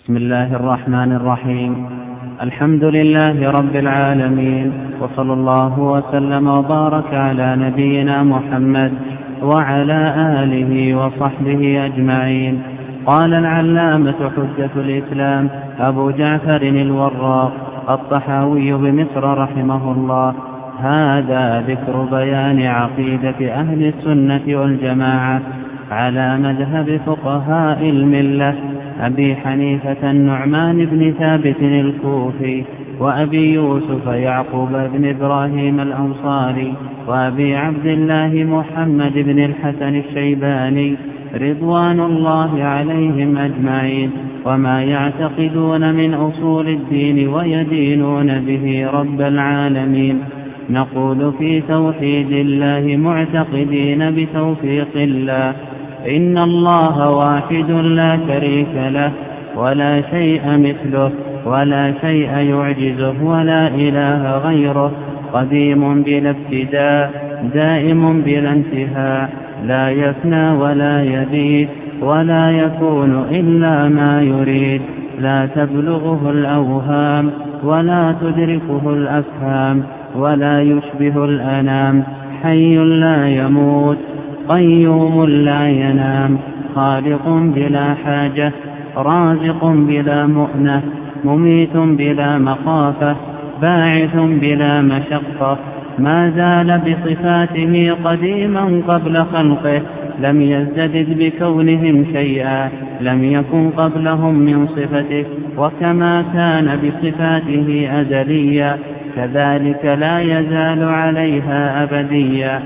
بسم الله الرحمن الرحيم. الحمد لله رب العالمين، وصلى الله وسلم وبارك على نبينا محمد وعلى آله وصحبه أجمعين. قال العلامة حجة الإسلام أبو جعفر الوراق الطحاوي بمصر رحمه الله: هذا ذكر بيان عقيدة أهل السنة والجماعة على مذهب فقهاء الملة أبي حنيفة النعمان بن ثابت الكوفي، وأبي يوسف يعقوب بن إبراهيم الأنصاري، وأبي عبد الله محمد بن الحسن الشيباني رضوان الله عليهم أجمعين، وما يعتقدون من أصول الدين ويدينون به رب العالمين. نقول في توحيد الله معتقدين بتوفيق الله: إن الله واحد لا شريك له، ولا شيء مثله، ولا شيء يعجزه، ولا إله غيره، قديم بلا ابتداء، دائم بلا انتهاء، لا يفنى ولا يبيد، ولا يكون إلا ما يريد، لا تبلغه الأوهام، ولا تدركه الأفهام، ولا يشبه الأنام، حي لا يموت، قيوم لا ينام، خالق بلا حاجة، رازق بلا مؤنة، مميت بلا مخافة، باعث بلا مشقة، ما زال بصفاته قديما قبل خلقه، لم يزدد بكونهم شيئا، لم يكن قبلهم من صفته، وكما كان بصفاته أزليا كذلك لا يزال عليها أبديا.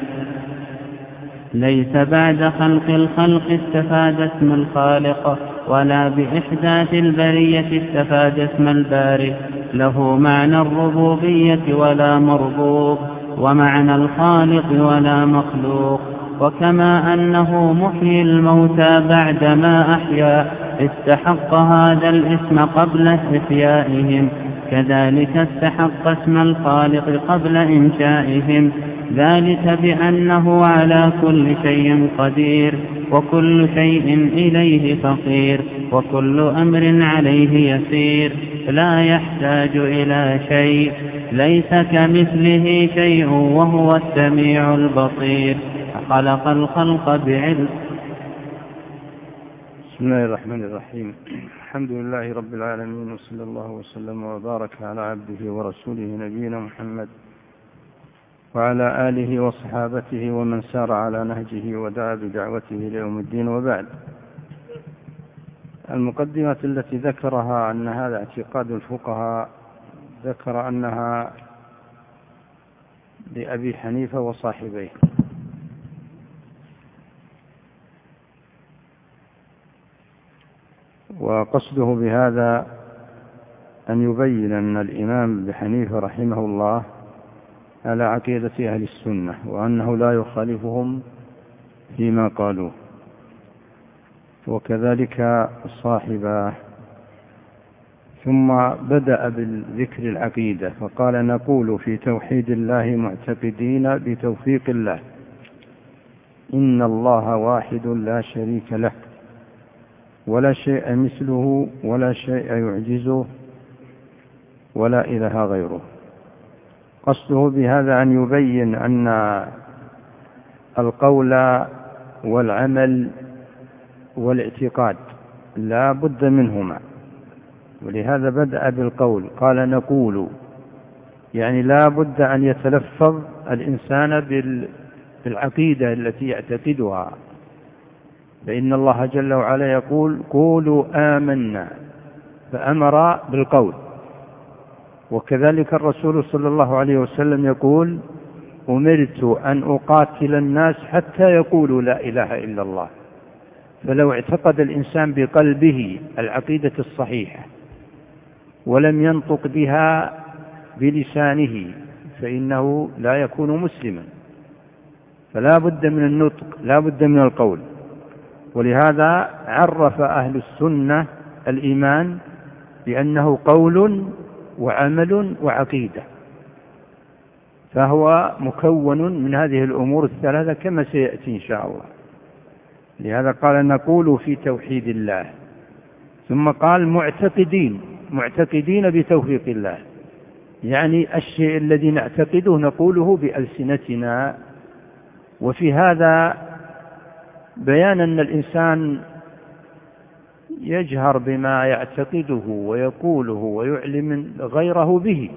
ليس بعد خلق الخلق استفاد اسم الخالق، ولا بإحداث البرية استفاد اسم الباري، له معنى الربوبية ولا مربوب، ومعنى الخالق ولا مخلوق. وكما أنه محيي الموتى بعدما أحيا استحق هذا الاسم قبل إحيائهم، كذلك استحق اسم الخالق قبل إنشائهم، ذلك بأنه على كل شيء قدير، وكل شيء إليه فقير، وكل أمر عليه يسير، لا يحتاج إلى شيء، ليس كمثله شيء، وهو السميع البصير. خلق الخلق بعلم. بسم الله الرحمن الرحيم. الحمد لله رب العالمين، وصلى الله وسلم وبارك على عبده ورسوله نبينا محمد وعلى آله وصحابته ومن سار على نهجه ودعا بدعوته ليوم الدين، وبعد. المقدمة التي ذكرها أن هذا اعتقاد الفقهاء، ذكر أنها لأبي حنيفة وصاحبيه، وقصده بهذا أن يبين أن الإمام أبي حنيفة رحمه الله على عقيدة أهل السنة، وأنه لا يخالفهم فيما قالوه، وكذلك صاحبه. ثم بدأ بالذكر العقيدة فقال: نقول في توحيد الله معتقدين بتوفيق الله، إن الله واحد لا شريك له، ولا شيء مثله، ولا شيء يعجزه، ولا إله غيره. قصده بهذا أن يبين أن القول والعمل والاعتقاد لا بد منهما، ولهذا بدأ بالقول، قال: نقول، يعني لا بد أن يتلفظ الإنسان بالعقيدة التي يعتقدها، فإن الله جل وعلا يقول: قولوا آمنا، فأمر بالقول. وكذلك الرسول صلى الله عليه وسلم يقول: أمرت أن أقاتل الناس حتى يقولوا لا إله إلا الله. فلو اعتقد الإنسان بقلبه العقيدة الصحيحة ولم ينطق بها بلسانه فإنه لا يكون مسلما، فلا بد من النطق، لا بد من القول. ولهذا عرف أهل السنة الإيمان بأنه قول وعمل وعقيدة، فهو مكون من هذه الأمور الثلاثة كما سيأتي إن شاء الله. لهذا قال: نقول في توحيد الله، ثم قال معتقدين بتوفيق الله، يعني الشيء الذي نعتقده نقوله بألسنتنا. وفي هذا بيان أن الإنسان يجهر بما يعتقده ويقوله ويعلم غيره به.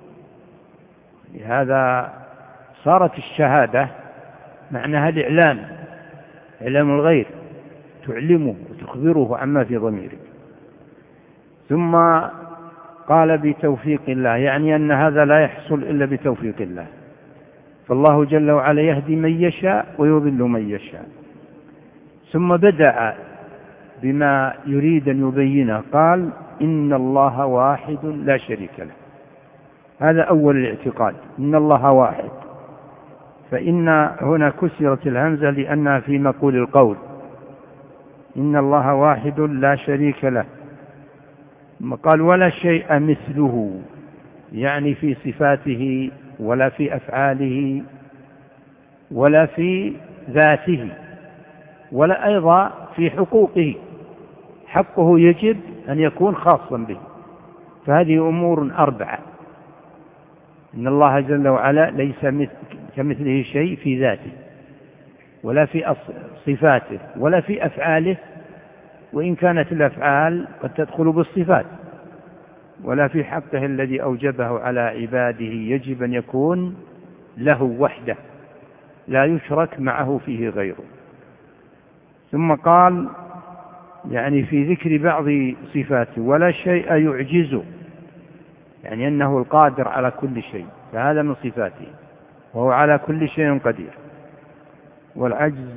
لهذا صارت الشهادة معناها الإعلام، إعلام الغير، تعلمه وتخبره عما في ضميرك. ثم قال بتوفيق الله، يعني أن هذا لا يحصل إلا بتوفيق الله، فالله جل وعلا يهدي من يشاء ويضل من يشاء. ثم بدأ بما يريد أن يبينه، قال إن الله واحد لا شريك له. هذا أول الاعتقاد، إن الله واحد. فإن هنا كسرت الهمزة لأنها في مقول القول، إن الله واحد لا شريك له. ثم قال ولا شيء مثله، يعني في صفاته ولا في أفعاله ولا في ذاته ولا أيضا في حقوقه. حقه يجب أن يكون خاصا به، فهذه أمور أربعة. إن الله جل وعلا ليس كمثله شيء في ذاته ولا في صفاته ولا في أفعاله، وإن كانت الأفعال قد تدخل بالصفات، ولا في حقه الذي أوجبه على عباده، يجب أن يكون له وحده لا يشرك معه فيه غيره. ثم قال يعني في ذكر بعض صفاته ولا شيء يعجزه، يعني أنه القادر على كل شيء، فهذا من صفاته، وهو على كل شيء قدير. والعجز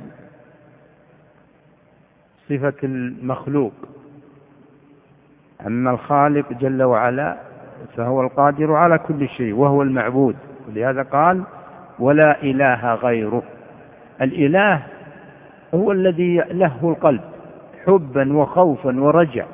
صفة المخلوق، أما الخالق جل وعلا فهو القادر على كل شيء وهو المعبود. ولهذا قال ولا إله غيره. الإله هو الذي له القلب حبا وخوفا ورجع،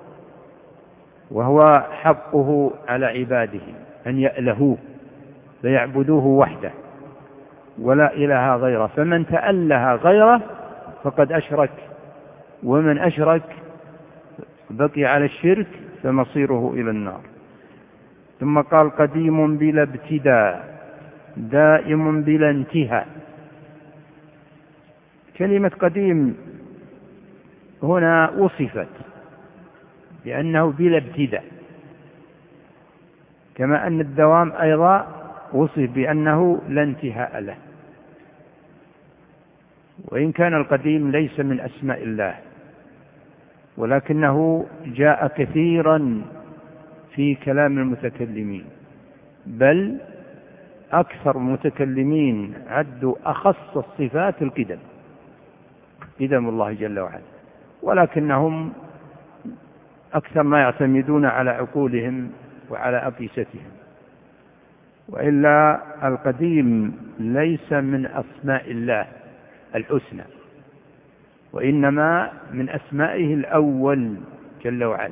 وهو حقه على عباده أن يألهوه فيعبدوه وحده، ولا إله غيره. فمن تأله غيره فقد أشرك، ومن أشرك بقي على الشرك فمصيره إلى النار. ثم قال قديم بلا ابتداء دائم بلا انتهاء. كلمة قديم هنا وصفت لأنه بلا ابتداء، كما أن الدوام أيضا وصف بأنه لا انتهاء له. وإن كان القديم ليس من أسماء الله، ولكنه جاء كثيرا في كلام المتكلمين، بل أكثر المتكلمين عدوا أخص الصفات القدم، قدم الله جل وعلا، ولكنهم أكثر ما يعتمدون على عقولهم وعلى أقيستهم. وإلا القديم ليس من أسماء الله الحسنى، وإنما من أسمائه الأول جل وعلا.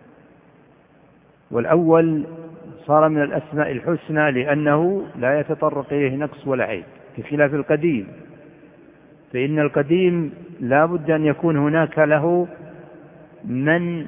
والأول صار من الأسماء الحسنى لأنه لا يتطرق إليه نقص ولا عيب، بخلاف القديم، فإن القديم لا بد أن يكون هناك له من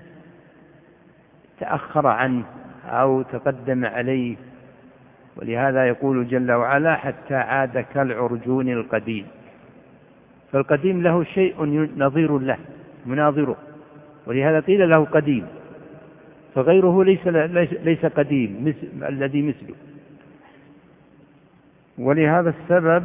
تأخر عنه أو تقدم عليه. ولهذا يقول جل وعلا حتى عاد كالعرجون القديم. فالقديم له شيء نظير له مناظره، ولهذا قيل له قديم، فغيره ليس قديم الذي مثله. ولهذا السبب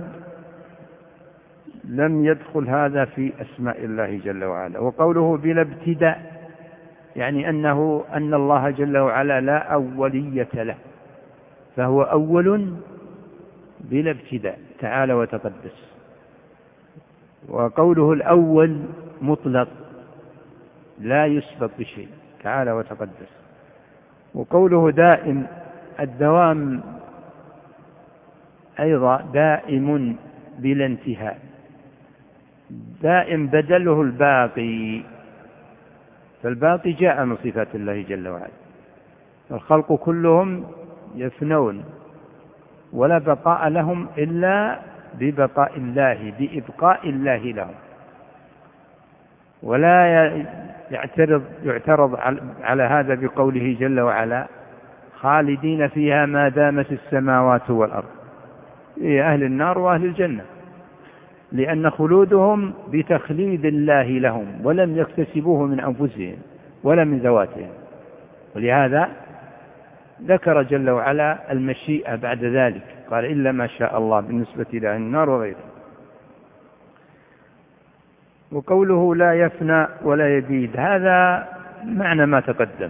لم يدخل هذا في أسماء الله جل وعلا. وقوله بلا ابتداء يعني أن الله جل وعلا لا أولية له، فهو أول بلا ابتداء تعالى وتقدس. وقوله الأول مطلق لا يسبق بشيء تعالى وتقدس. وقوله دائم الدوام أيضا دائم بلا انتهاء. دائم بدله الباقي، فالباقي جاء من صفات الله جل وعلا. الخلق كلهم يفنون ولا بقاء لهم إلا ببقاء الله، بإبقاء الله لهم، ولا يعترض على هذا بقوله جل وعلا خالدين فيها ما دامت السماوات والأرض، هي أهل النار وأهل الجنة، لأن خلودهم بتخليد الله لهم ولم يكتسبوه من أنفسهم ولا من ذواتهم، ولهذا ذكر جل وعلا المشيئة بعد ذلك، قال إلا ما شاء الله بالنسبة لأهل النار وغيره. وقوله لا يفنى ولا يبيد، هذا معنى ما تقدم،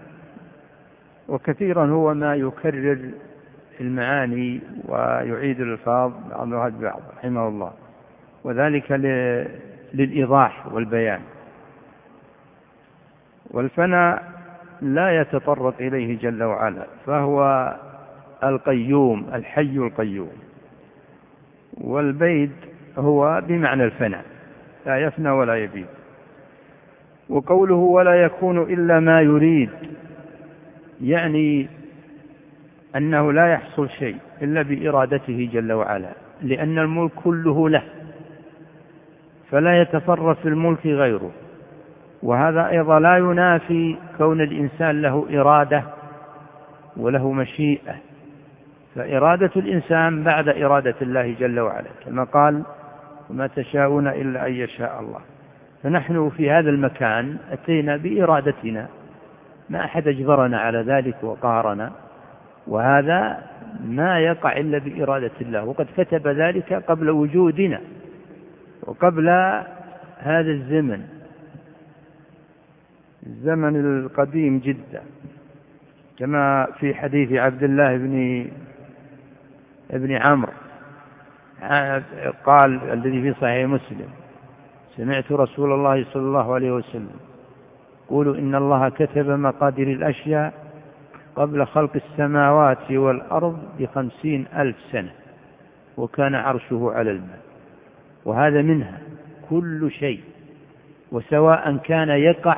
وكثيرا هو ما يكرر المعاني ويعيد الألفاظ بعضها ببعض رحمه الله، وذلك للإيضاح والبيان. والفناء لا يتطرق إليه جل وعلا، فهو القيوم الحي القيوم، والبيد هو بمعنى الفناء، لا يفنى ولا يبيد. وقوله ولا يكون إلا ما يريد، يعني أنه لا يحصل شيء إلا بإرادته جل وعلا، لأن الملك كله له، فلا يتصرف في الملك غيره. وهذا أيضا لا ينافي كون الإنسان له إرادة وله مشيئة، فإرادة الإنسان بعد إرادة الله جل وعلا، كما قال وما تشاءون إلا أن يشاء الله. فنحن في هذا المكان أتينا بإرادتنا، ما أحد أجبرنا على ذلك وقهرنا، وهذا ما يقع إلا بإرادة الله، وقد كتب ذلك قبل وجودنا وقبل هذا الزمن القديم جدا، كما في حديث عبد الله بن عمرو قال الذي في صحيح مسلم: سمعت رسول الله صلى الله عليه وسلم يقول إن الله كتب مقادير الأشياء قبل خلق السماوات والأرض ب50,000 سنة، وكان عرشه على الماء. وهذا منها كل شيء، وسواء كان يقع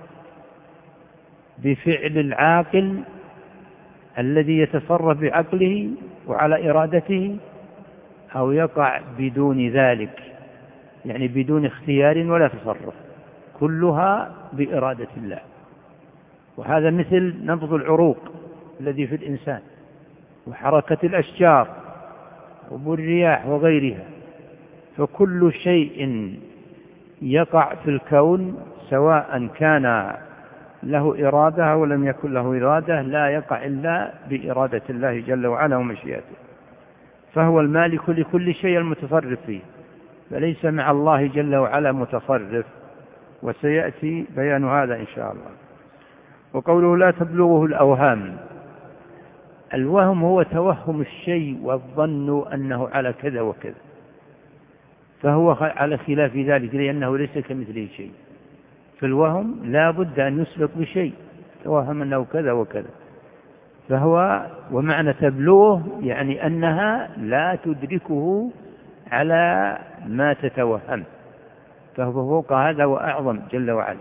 بفعل العاقل الذي يتصرف بعقله وعلى إرادته، أو يقع بدون ذلك، يعني بدون اختيار ولا تصرف، كلها بإرادة الله. وهذا مثل نبض العروق الذي في الإنسان، وحركة الأشجار والرياح وغيرها، فكل شيء يقع في الكون سواء كان له إرادة أو لم يكن له إرادة لا يقع إلا بإرادة الله جل وعلا ومشيئته، فهو المالك لكل شيء المتصرف فيه، فليس مع الله جل وعلا متصرف، وسيأتي بيان هذا إن شاء الله. وقوله لا تبلغه الأوهام، الوهم هو توهم الشيء والظن أنه على كذا وكذا، فهو على خلاف ذلك، لأنه ليس كمثله شيء. فالوهم لا بد أن يسبق بشيء، توهم أنه كذا وكذا، فهو ومعنى تبلغه يعني أنها لا تدركه على ما تتوهم، فهو فوق هذا وأعظم جل وعلا.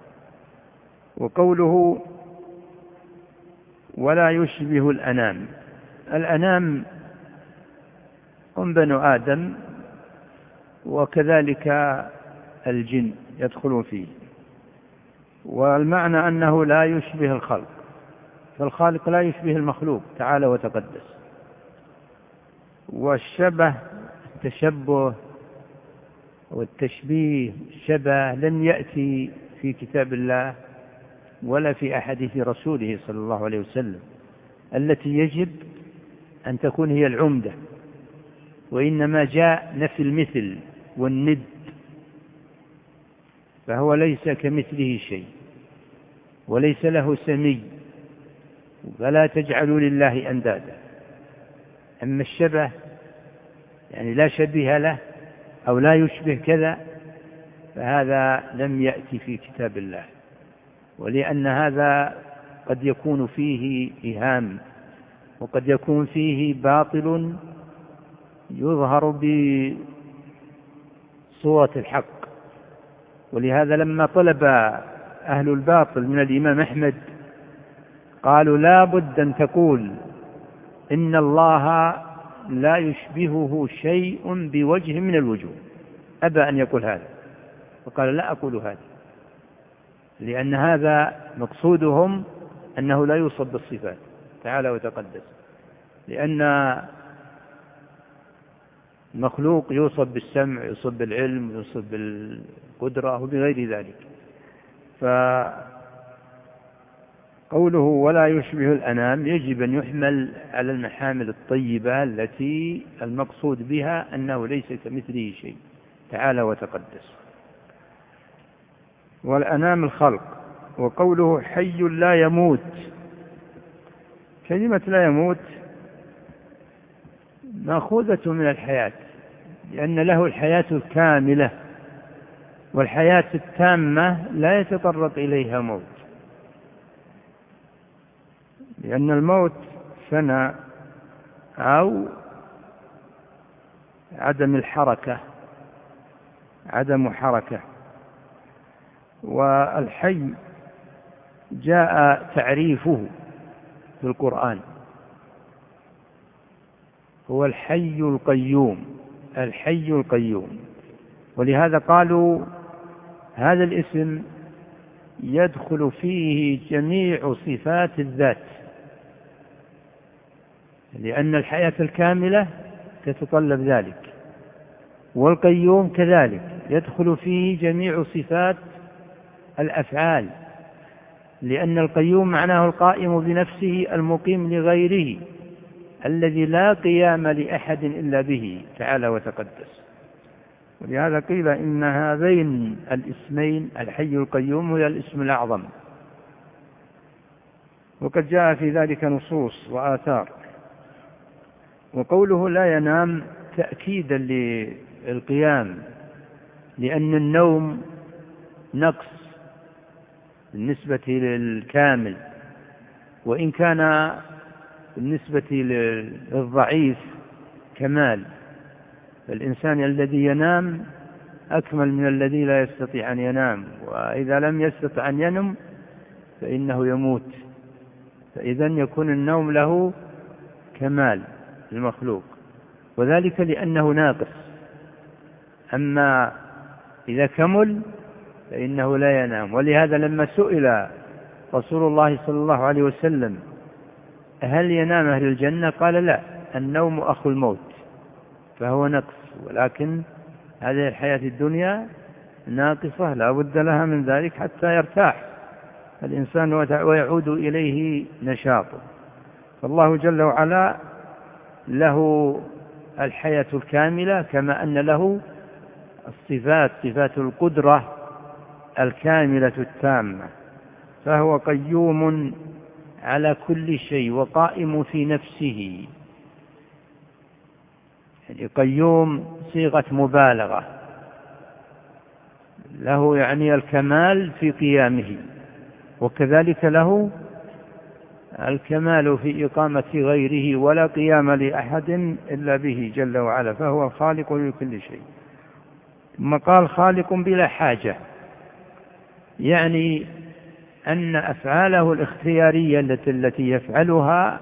وقوله ولا يشبه الأنام، الأنام هم بنو آدم، وكذلك الجن يدخلون فيه. والمعنى أنه لا يشبه الخلق، فالخالق لا يشبه المخلوق تعالى وتقدس. والشبه التشبه والتشبيه شبه لم يأتي في كتاب الله ولا في أحاديث رسوله صلى الله عليه وسلم التي يجب أن تكون هي العمدة، وإنما جاء نفي المثل والند، فهو ليس كمثله شيء وليس له سمي، فلا تجعلوا لله أندادا. أما الشبه يعني لا شبيه له أو لا يشبه كذا، فهذا لم يأتي في كتاب الله، ولأن هذا قد يكون فيه إيهام، وقد يكون فيه باطل يظهر بصورة الحق. ولهذا لما طلب أهل الباطل من الإمام أحمد قالوا لا بد أن تقول إن الله لا يشبهه شيء بوجه من الوجوه، أبى أن يقول هذا، وقال لا أقول هذا، لأن هذا مقصودهم أنه لا يوصف بالصفات تعالى وتقدس، لأن المخلوق يوصف بالسمع، يوصف بالعلم، يوصف بالقدرة وبغير ذلك. فقوله ولا يشبه الأنام يجب أن يحمل على المحامل الطيبة التي المقصود بها أنه ليس كمثله شيء تعالى وتقدس. والأنام الخلق. وقوله حي لا يموت، كلمة لا يموت مأخوذة من الحياة، لأن له الحياة الكاملة، والحياة التامة لا يتطرق إليها موت، لأن الموت فنى أو عدم الحركة، عدم حركة. والحي جاء تعريفه في القرآن هو الحي القيوم، الحي القيوم. ولهذا قالوا هذا الاسم يدخل فيه جميع صفات الذات، لأن الحياة الكاملة تتطلب ذلك، والقيوم كذلك يدخل فيه جميع صفات الأفعال، لأن القيوم معناه القائم بنفسه المقيم لغيره الذي لا قيام لأحد إلا به تعالى وتقدس. ولهذا قيل إن هذين الاسمين الحي القيوم هو الاسم الأعظم، وقد جاء في ذلك نصوص وآثار. وقوله لا ينام تأكيدا للقيام، لأن النوم نقص بالنسبة للكامل، وإن كان بالنسبة للضعيف كمال. الإنسان الذي ينام أكمل من الذي لا يستطيع أن ينام، وإذا لم يستطع أن ينم فإنه يموت. فإذا يكون النوم له كمال المخلوق، وذلك لأنه ناقص. أما إذا كمل فإنه لا ينام. ولهذا لما سئل رسول الله صلى الله عليه وسلم هل ينام أهل الجنة؟ قال لا، النوم أخو الموت، فهو نقص، ولكن هذه الحياة الدنيا ناقصة لا بد لها من ذلك حتى يرتاح الإنسان ويعود إليه نشاطه. فالله جل وعلا له الحياة الكاملة، كما أن له الصفات، صفات القدرة الكاملة التامة، فهو قيوم على كل شيء وقائم في نفسه. يعني قيوم صيغة مبالغة، له يعني الكمال في قيامه، وكذلك له الكمال في إقامة غيره، ولا قيام لأحد إلا به جل وعلا، فهو الخالق لكل شيء. ثم قال خالق بلا حاجة، يعني أن أفعاله الاختيارية التي يفعلها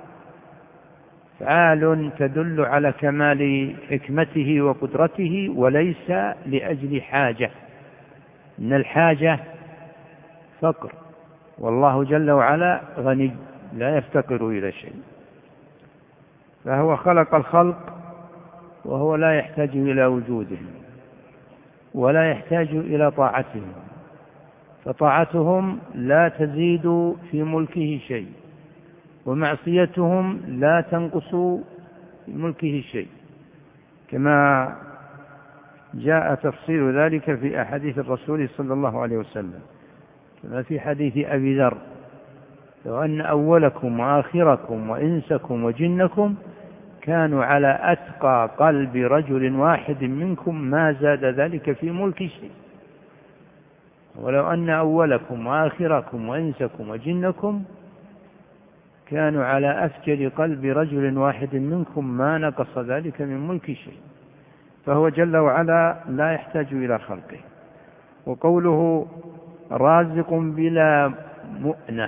أفعال تدل على كمال حكمته وقدرته، وليس لأجل حاجة، إن الحاجة فقر، والله جل وعلا غني لا يفتقر إلى شيء. فهو خلق الخلق وهو لا يحتاج إلى وجودهم ولا يحتاج إلى طاعتهم، فطاعتهم لا تزيد في ملكه شيء، ومعصيتهم لا تنقص في ملكه شيء، كما جاء تفصيل ذلك في أحاديث الرسول صلى الله عليه وسلم، كما في حديث أبي ذر: لو أن أولكم وآخركم وإنسكم وجنكم كانوا على أتقى قلب رجل واحد منكم ما زاد ذلك في ملك شيء. ولو أن أولكم وآخركم وإنسكم وجنكم كانوا على أفجر قلب رجل واحد منكم ما نقص ذلك من ملك شيء. فهو جل وعلا لا يحتاج إلى خلقه. وقوله رازق بلا مؤنة،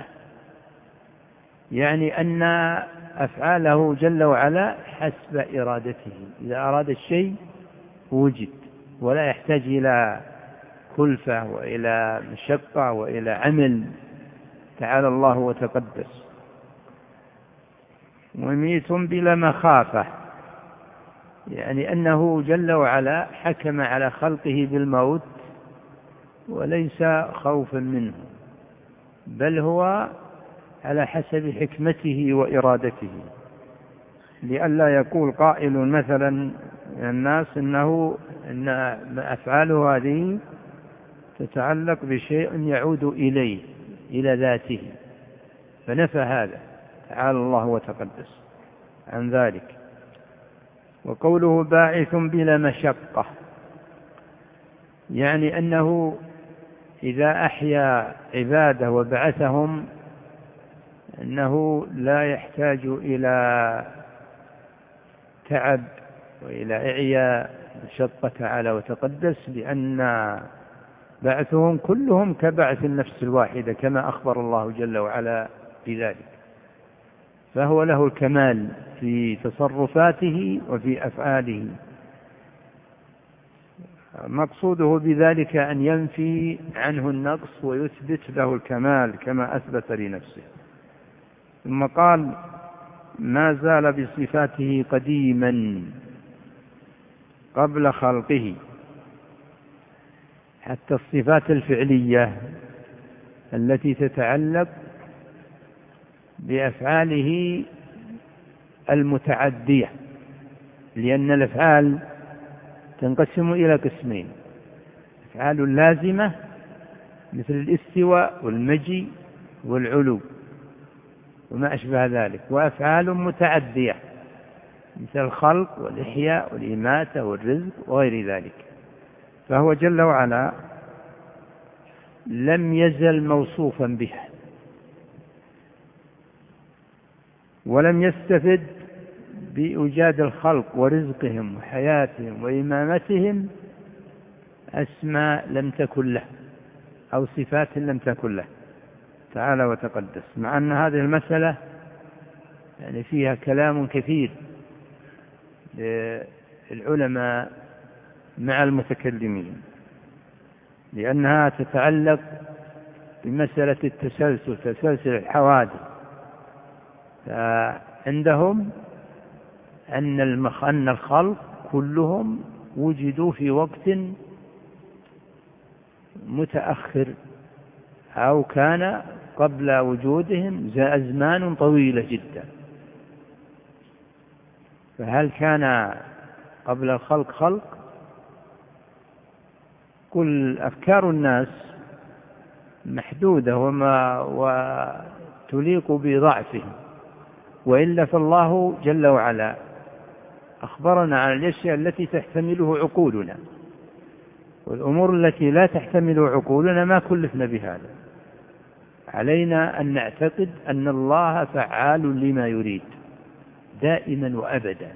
يعني أن أفعاله جل وعلا حسب إرادته، إذا أراد الشيء وجد، ولا يحتاج إلى كلفة وإلى مشقة وإلى عمل، تعالى الله وتقدس. مميت بلا مخافة، يعني أنه جل وعلا حكم على خلقه بالموت وليس خوفا منه، بل هو على حسب حكمته وإرادته، لئلا يقول قائل مثلا من الناس إن أفعاله هذه تتعلق بشيء يعود إليه إلى ذاته، فنفى هذا تعالى الله وتقدس عن ذلك. وقوله باعث بلا مشقة، يعني أنه إذا أحيا عباده وبعثهم أنه لا يحتاج إلى تعب وإلى إعياء مشقة تعالى وتقدس، لأن بعثهم كلهم كبعث النفس الواحدة كما أخبر الله جل وعلا بذلك، فهو له الكمال في تصرفاته وفي أفعاله. مقصوده بذلك أن ينفي عنه النقص ويثبت له الكمال كما أثبت لنفسه. ثم قال ما زال بصفاته قديما قبل خلقه، حتى الصفات الفعلية التي تتعلق بأفعاله المتعدية، لأن الأفعال تنقسم إلى قسمين: أفعال لازمة مثل الاستواء والمجيء والعلو وما أشبه ذلك، وأفعال متعدية مثل الخلق والإحياء والإماتة والرزق وغير ذلك. فهو جل وعلا لم يزل موصوفا بها، ولم يستفد بإيجاد الخلق ورزقهم وحياتهم وإمامتهم أسماء لم تكن له أو صفات لم تكن له تعالى وتقدس، مع أن هذه المسألة يعني فيها كلام كثير للعلماء مع المتكلمين، لأنها تتعلق بمسألة التسلسل، تسلسل الحوادث. فعندهم أن الخلق كلهم وجدوا في وقت متأخر أو كان قبل وجودهم أزمان طويلة جدا. فهل كان قبل الخلق خلق؟ كل أفكار الناس محدودة وتليق بضعفهم، وإلا فالله جل وعلا أخبرنا عن الأشياء التي تحتمله عقولنا، والأمور التي لا تحتمل عقولنا ما كلفنا بهذا. علينا أن نعتقد أن الله فعال لما يريد دائما وأبدا.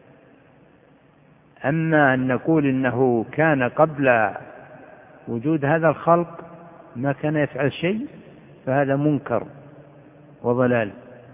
أما أن نقول إنه كان قبل وجود هذا الخلق ما كان يفعل شيء، فهذا منكر وضلال.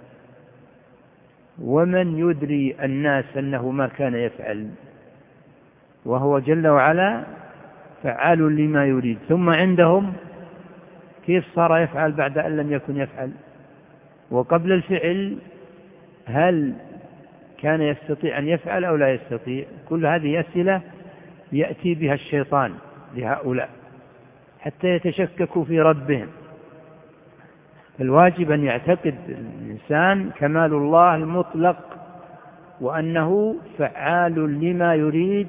ومن يدري الناس أنه ما كان يفعل، وهو جل وعلا فعال لما يريد. ثم عندهم كيف صار يفعل بعد أن لم يكن يفعل؟ وقبل الفعل هل كان يستطيع أن يفعل أو لا يستطيع؟ كل هذه أسئلة يأتي بها الشيطان لهؤلاء حتى يتشككوا في ربهم. الواجب أن يعتقد الإنسان كمال الله المطلق، وأنه فعال لما يريد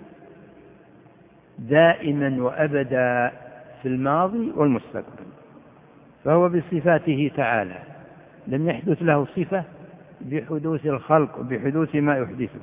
دائما وأبدا في الماضي والمستقبل. فهو بصفاته تعالى لم يحدث له صفة بحدوث الخلق وبحدوث ما يحدثه،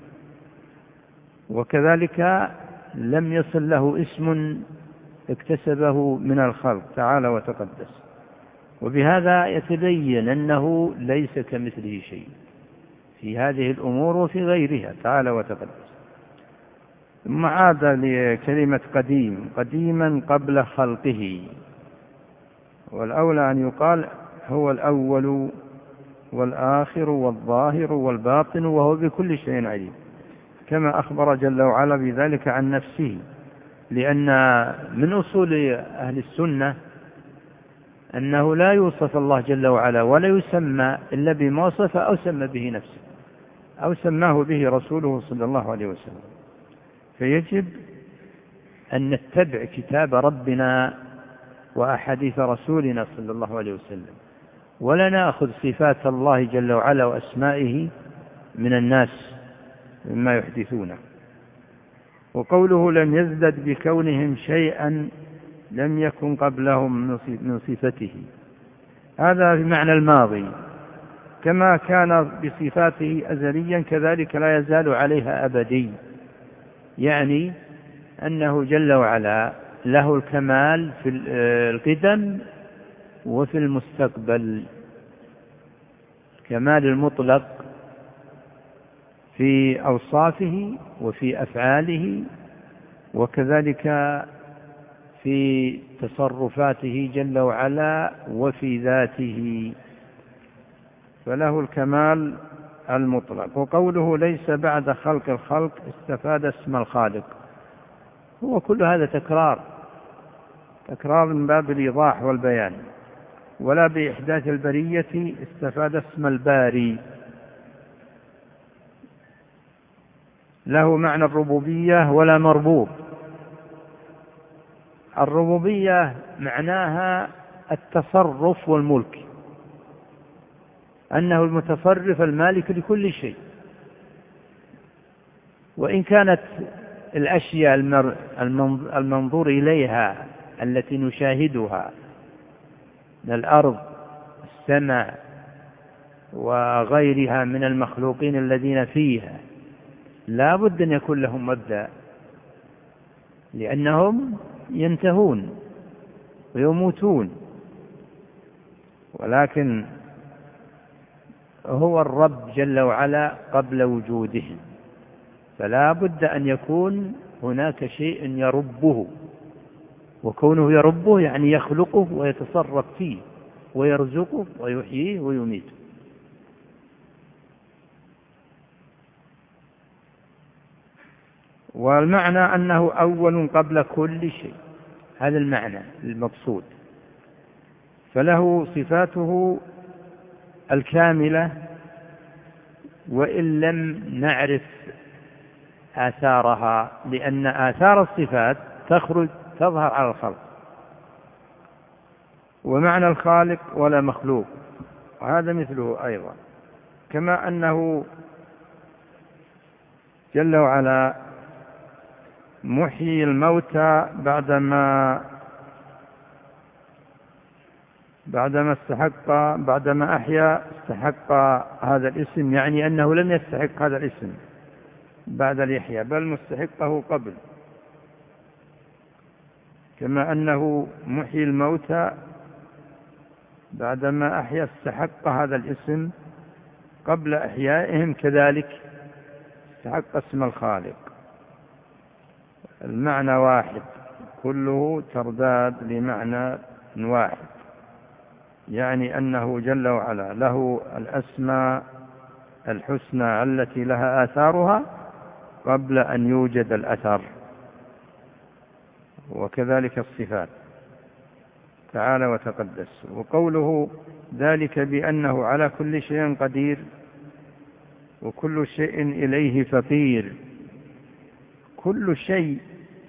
وكذلك لم يصل له اسم اكتسبه من الخلق تعالى وتقدس. وبهذا يتبين أنه ليس كمثله شيء في هذه الأمور وفي غيرها تعالى وتقدس. ثم عاد لكلمة قديم، قديما قبل خلقه، والأولى أن يقال هو الأول والآخر والظاهر والباطن وهو بكل شيء عليم، كما أخبر جل وعلا بذلك عن نفسه لأن من أصول أهل السنة أنه لا يوصف الله جل وعلا ولا يسمى إلا بما وصف أو سمى به نفسه أو سماه به رسوله صلى الله عليه وسلم. فيجب أن نتبع كتاب ربنا وأحاديث رسولنا صلى الله عليه وسلم، ولا نأخذ صفات الله جل وعلا وأسمائه من الناس مما يحدثونه. وقوله لم يزدد بكونهم شيئا لم يكن قبلهم من صفته، هذا بمعنى الماضي، كما كان بصفاته أزليا كذلك لا يزال عليها أبدي، يعني أنه جل وعلا له الكمال في القدم وفي المستقبل، كمال المطلق في أوصافه وفي أفعاله، وكذلك في تصرفاته جل وعلا وفي ذاته، فله الكمال المطلق. وقوله ليس بعد خلق الخلق استفاد اسم الخالق، هو كل هذا تكرار من باب الإيضاح والبيان، ولا بإحداث البرية استفاد اسم الباري. له معنى الربوبية ولا مربوب. الربوبية معناها التصرف والملك، أنه المتصرف المالك لكل شيء. وإن كانت الأشياء المنظور إليها التي نشاهدها من الأرض السماء وغيرها من المخلوقين الذين فيها لا بد أن يكون لهم مبدأ، لأنهم ينتهون ويموتون، ولكن هو الرب جل وعلا قبل وجودهم، فلا بد أن يكون هناك شيء يربه، وكونه يربه يعني يخلقه ويتصرف فيه ويرزقه ويحييه ويميته. والمعنى أنه أول قبل كل شيء، هذا المعنى المقصود. فله صفاته الكاملة وإن لم نعرف آثارها، لأن آثار الصفات تظهر على الخلق. ومعنى الخالق ولا مخلوق، وهذا مثله أيضا، كما أنه جل وعلا محيي الموتى بعدما أحيا استحق هذا الاسم، يعني أنه لم يستحق هذا الاسم بعد الإحياء، بل مستحقه قبل، كما أنه محيي الموتى بعدما أحيا استحق هذا الاسم قبل إحيائهم، كذلك استحق اسم الخالق. المعنى واحد، كله ترداد لمعنى واحد، يعني أنه جل وعلا له الأسماء الحسنى التي لها آثارها قبل أن يوجد الأثر، وكذلك الصفات تعالى وتقدس. وقوله ذلك بأنه على كل شيء قدير وكل شيء إليه فقير. كل شيء،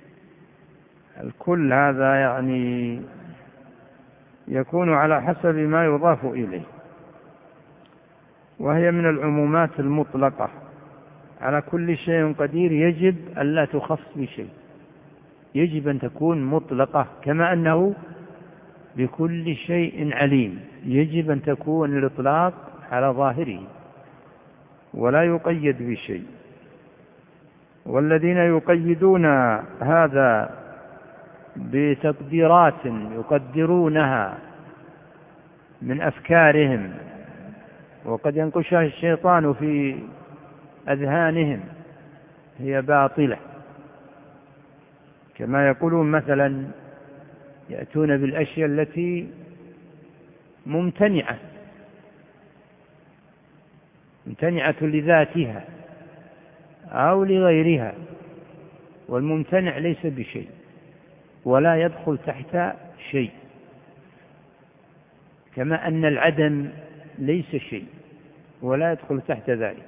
الكل هذا يعني يكون على حسب ما يضاف إليه، وهي من العمومات المطلقة. على كل شيء قدير يجب أن لا تخص بشيء، يجب أن تكون مطلقة، كما أنه بكل شيء عليم يجب أن تكون الإطلاق على ظاهره ولا يقيد بشيء. والذين يقيدون هذا بتقديرات يقدرونها من أفكارهم، وقد ينقشها الشيطان في أذهانهم، هي باطلة. كما يقولون مثلا يأتون بالأشياء التي ممتنعة لذاتها أو لغيرها، والممتنع ليس بشيء، ولا يدخل تحت شيء، كما أن العدم ليس شيء ولا يدخل تحت ذلك.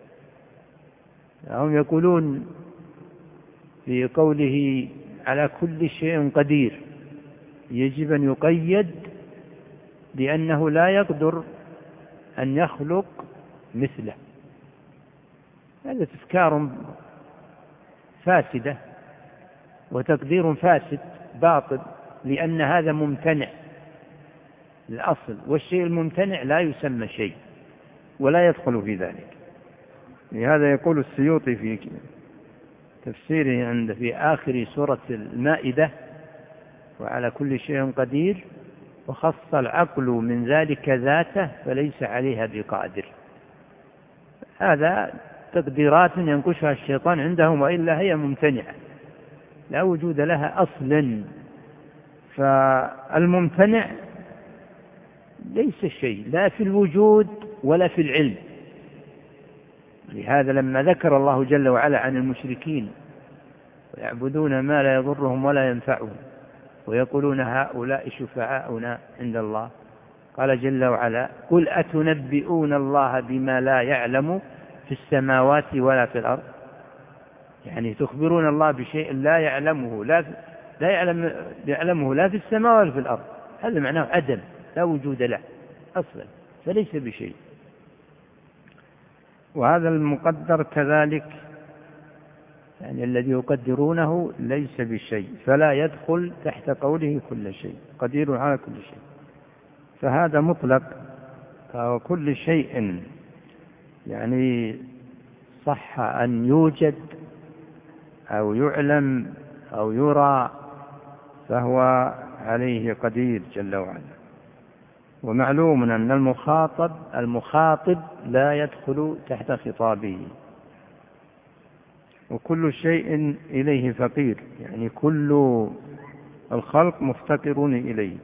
هم يقولون في قوله على كل شيء قدير يجب أن يقيد لأنه لا يقدر أن يخلق مثله. هذا تفكار فاسدة وتقدير فاسد باطل، لأن هذا ممتنع الأصل، والشيء الممتنع لا يسمى شيء ولا يدخل في ذلك. لهذا يقول السيوطي في تفسيره عند في آخر سورة المائدة: وعلى كل شيء قدير، وخص العقل من ذلك ذاته فليس عليها بقادر. هذا تقديرات ينقشها الشيطان عندهم، وإلا هي ممتنعة لا وجود لها أصلا. فالممتنع ليس شيء لا في الوجود ولا في العلم. لهذا لما ذكر الله جل وعلا عن المشركين ويعبدون ما لا يضرهم ولا ينفعهم ويقولون هؤلاء شفعاؤنا عند الله، قال جل وعلا: قل أتنبئون الله بما لا يعلم في السماوات ولا في الأرض. يعني تخبرون الله بشيء لا يعلمه لا في السماء ولا في الأرض. هذا معناه عدم، لا وجود له أصلا، فليس بشيء. وهذا المقدر كذلك، يعني الذي يقدرونه ليس بشيء، فلا يدخل تحت قوله كل شيء، قدير على كل شيء. فهذا مطلق، وكل شيء يعني صح أن يوجد أو يعلم أو يرى فهو عليه قدير جل وعلا. ومعلوم أن المخاطب لا يدخل تحت خطابه، وكل شيء إليه فقير، يعني كل الخلق مفتقرون إليه،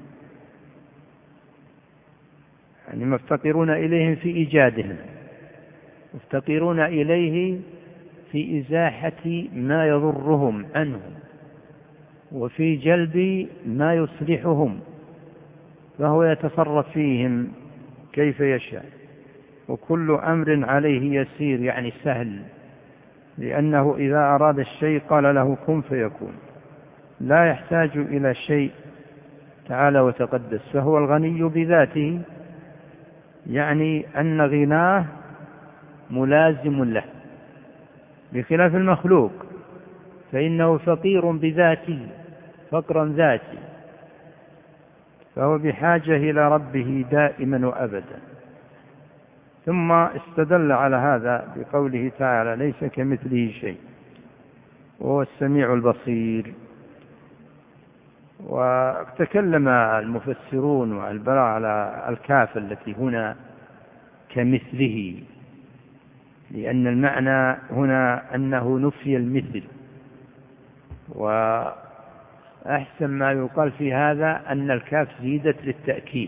يعني مفتقرون إليه في إيجادهم، مفتقرون إليه في إزاحة ما يضرهم عنه، وفي جلب ما يصلحهم، فهو يتصرف فيهم كيف يشاء. وكل أمر عليه يسير، يعني سهل، لأنه إذا أراد الشيء قال له كن فيكون، لا يحتاج إلى شيء تعالى وتقدس. فهو الغني بذاته، يعني أن غناه ملازم له، بخلاف المخلوق فإنه فقير بذاته فقرا ذاتي، فهو بحاجة إلى ربه دائما وأبدا. ثم استدل على هذا بقوله تعالى: ليس كمثله شيء وهو السميع البصير. وتكلم المفسرون والبراء على الكاف التي هنا كمثله، لأن المعنى هنا أنه نفي المثل. وأحسن ما يقال في هذا أن الكاف زيدت للتأكيد،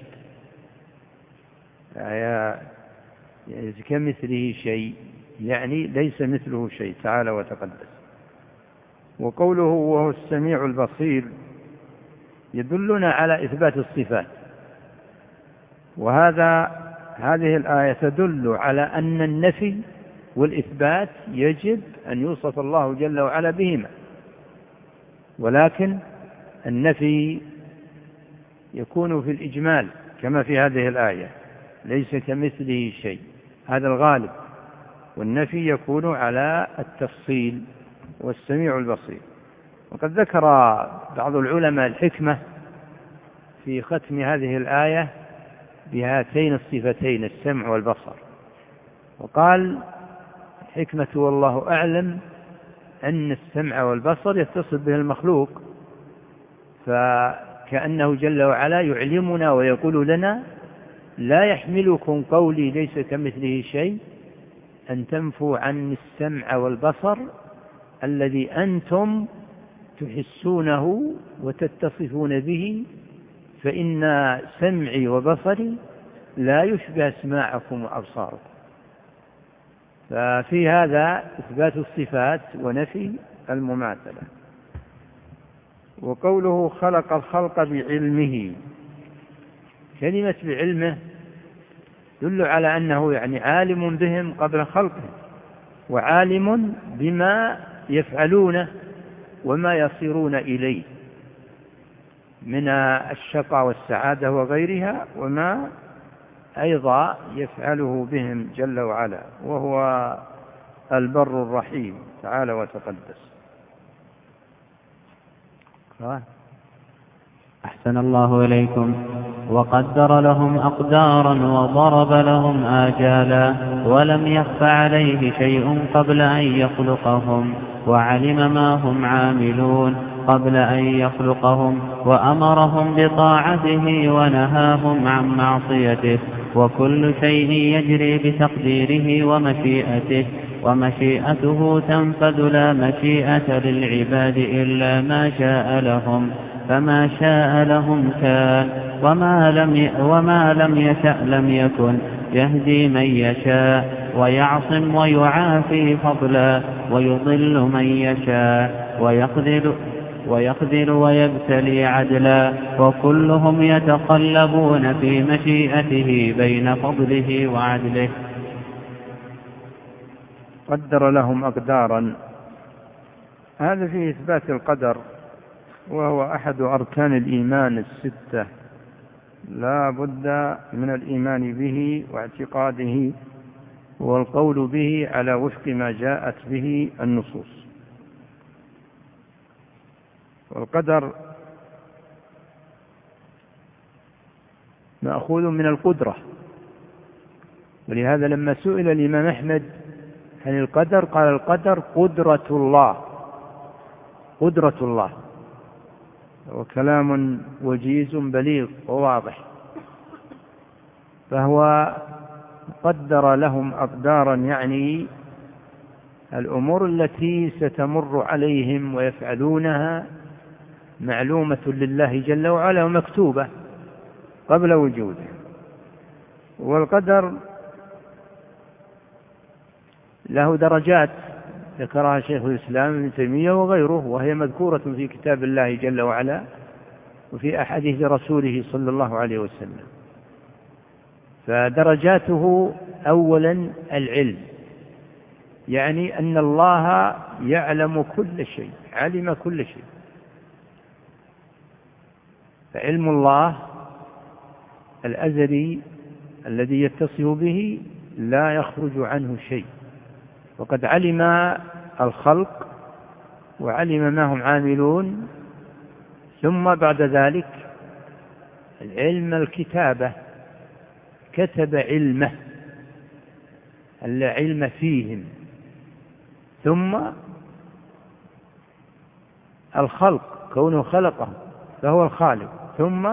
يعني كمثله شيء، يعني ليس مثله شيء تعالى وتقدس. وقوله وهو السميع البصير يدلنا على إثبات الصفات، هذه الآية تدل على أن النفي والإثبات يجب أن يوصف الله جل وعلا بهما، ولكن النفي يكون في الإجمال كما في هذه الآية: ليس كمثله شيء، هذا الغالب، والنفي يكون على التفصيل والسميع البصير. وقد ذكر بعض العلماء الحكمة في ختم هذه الآية بهاتين الصفتين السمع والبصر، وقال الحكمة والله أعلم أن السمع والبصر يتصل به المخلوق، فكأنه جل وعلا يعلمنا ويقول لنا: لا يحملكم قولي ليس كمثله شيء أن تنفوا عن السمع والبصر الذي أنتم تحسونه وتتصفون به، فإن سمعي وبصري لا يشبه أسماعكم وأبصاركم. ففي هذا إثبات الصفات ونفي المماثلة. وقوله خلق الخلق بعلمه، كلمة بعلمه يدل على أنه يعني عالم بهم قبل خلقه، وعالم بما يفعلونه وما يصيرون إليه من الشقاء والسعادة وغيرها، وما أيضا يفعله بهم جل وعلا، وهو البر الرحيم تعالى وتقدس. أحسن الله إليكم. وقدر لهم أقدارا وضرب لهم آجالا، ولم يخف عليه شيء قبل أن يخلقهم، وعلم ما هم عاملون قبل أن يخلقهم، وأمرهم بطاعته ونهاهم عن معصيته، وكل شيء يجري بتقديره ومشيئته، ومشيئته تنفذ، لا مشيئة للعباد إلا ما شاء لهم، فما شاء لهم كان، وما لم يشأ لم يكن، يهدي من يشاء ويعصم ويعافي فضلا، ويضل من يشاء ويخذل ويبتلي عدلا، وكلهم يتقلبون في مشيئته بين فضله وعدله. قدر لهم أقدارا، هذا فيه إثبات القدر، وهو أحد أركان الإيمان الستة، لا بد من الإيمان به واعتقاده والقول به على وفق ما جاءت به النصوص. والقدر مأخوذ من القدرة، ولهذا لما سئل الإمام أحمد عن القدر قال القدر قدرة الله، قدرة الله، وكلام وجيز بليغ وواضح. فهو قدر لهم أقدارا، يعني الأمور التي ستمر عليهم ويفعلونها معلومة لله جل وعلا ومكتوبة قبل وجوده. والقدر له درجات ذكرها شيخ الإسلام ابن تيمية وغيره، وهي مذكورة في كتاب الله جل وعلا وفي أحاديث رسوله صلى الله عليه وسلم. فدرجاته أولا العلم، يعني أن الله يعلم كل شيء، علم كل شيء. فعلم الله الأزلي الذي يتصف به لا يخرج عنه شيء، وقد علم الخلق وعلم ما هم عاملون، ثم بعد ذلك العلم الكتابة، كتب علمه العلم فيهم، ثم الخلق كونه خلقهم فهو الخالق، ثم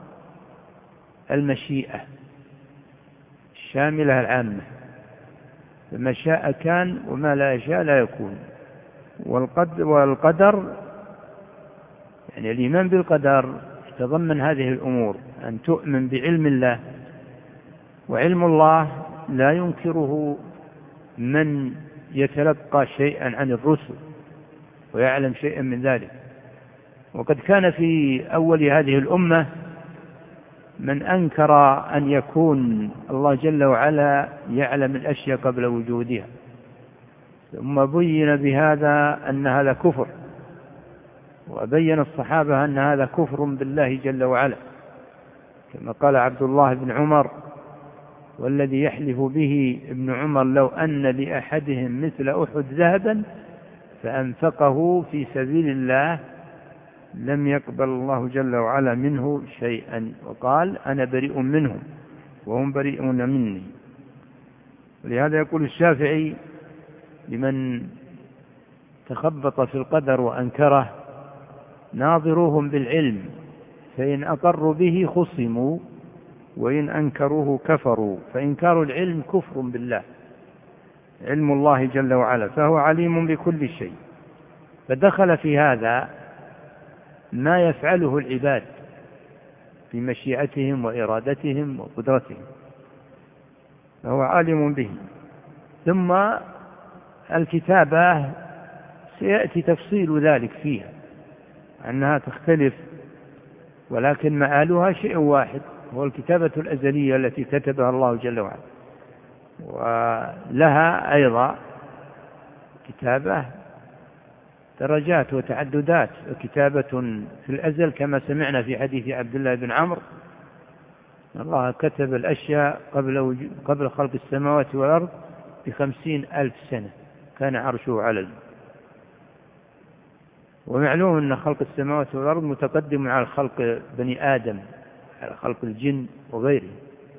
المشيئة الشاملة العامة، فما شاء كان وما لا يشاء لا يكون. والقدر يعني الإيمان بالقدر يتضمن هذه الأمور، أن تؤمن بعلم الله، وعلم الله لا ينكره من يتلقى شيئا عن الرسل ويعلم شيئا من ذلك. وقد كان في أول هذه الأمة من أنكر أن يكون الله جل وعلا يعلم الأشياء قبل وجودها، ثم بين بهذا أن هذا كفر، وبين الصحابة أن هذا كفر بالله جل وعلا، كما قال عبد الله بن عمر والذي يحلف به ابن عمر لو أن لأحدهم مثل أحد ذهبا فأنفقه في سبيل الله لم يقبل الله جل وعلا منه شيئا، وقال أنا بريء منهم وهم بريئون مني. ولهذا يقول الشافعي لمن تخبط في القدر وأنكره: ناظروهم بالعلم فإن أقروا به خصموا وإن أنكروه كفروا، فإنكار العلم كفر بالله، علم الله جل وعلا، فهو عليم بكل شيء. فدخل في هذا ما يفعله العباد في مشيئتهم وإرادتهم وقدرتهم، فهو عالم به. ثم الكتابة سيأتي تفصيل ذلك فيها أنها تختلف، ولكن مآلها شيء واحد، هو الكتابة الأزلية التي كتبها الله جل وعلا. ولها أيضا كتابة درجات وتعددات، كتابة في الأزل كما سمعنا في حديث عبد الله بن عمرو: الله كتب الأشياء قبل خلق السماوات والأرض ب50,000 سنة، كان عرشه على الماء. ومعلوم أن خلق السماوات والأرض متقدم على خلق بني آدم، على خلق الجن وغيره.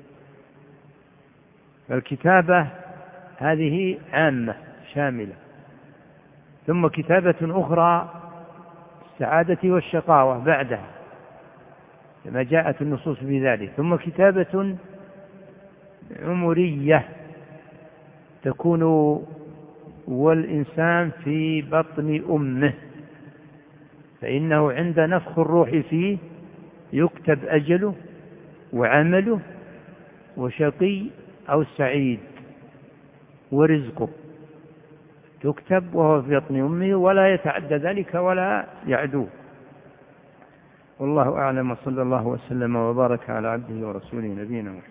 فالكتابة هذه عامة شاملة. ثم كتابة أخرى السعادة والشقاوة بعدها كما جاءت النصوص بذلك. ثم كتابة عمرية تكون والإنسان في بطن أمه، فإنه عند نفخ الروح فيه يكتب أجله وعمله وشقي أو سعيد ورزقه، تكتب وهو في بطن أمه، ولا يتعدى ذلك ولا يعدوه. والله أعلم، وصلى الله وسلم وبارك على عبده ورسوله نبينا محمد.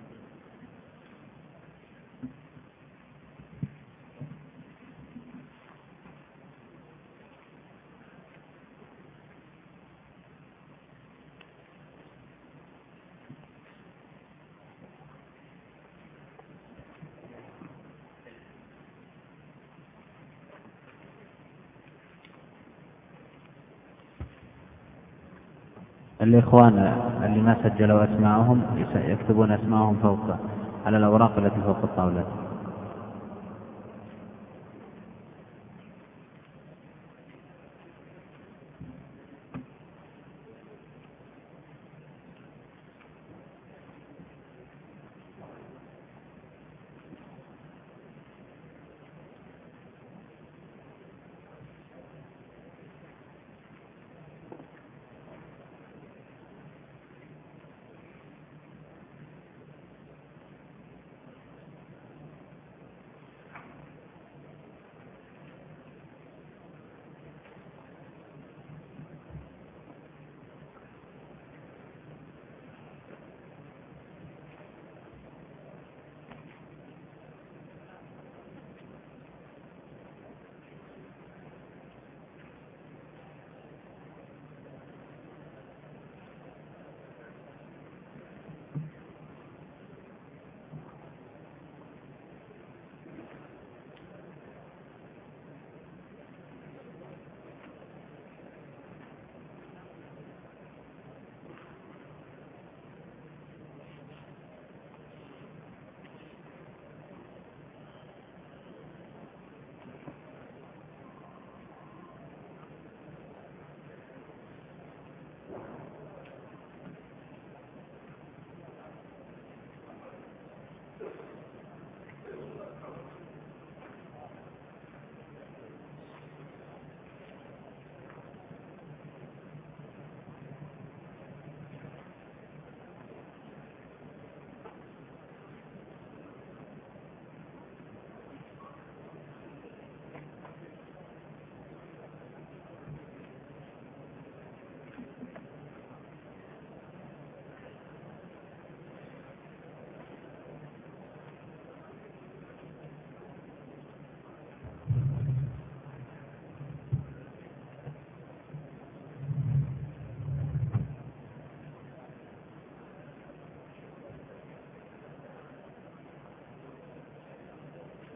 الإخوان اللي ما سجلوا أسماءهم يكتبون أسماءهم فوق على الأوراق التي فوق الطاولة.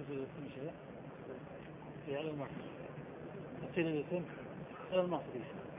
في على المحصول.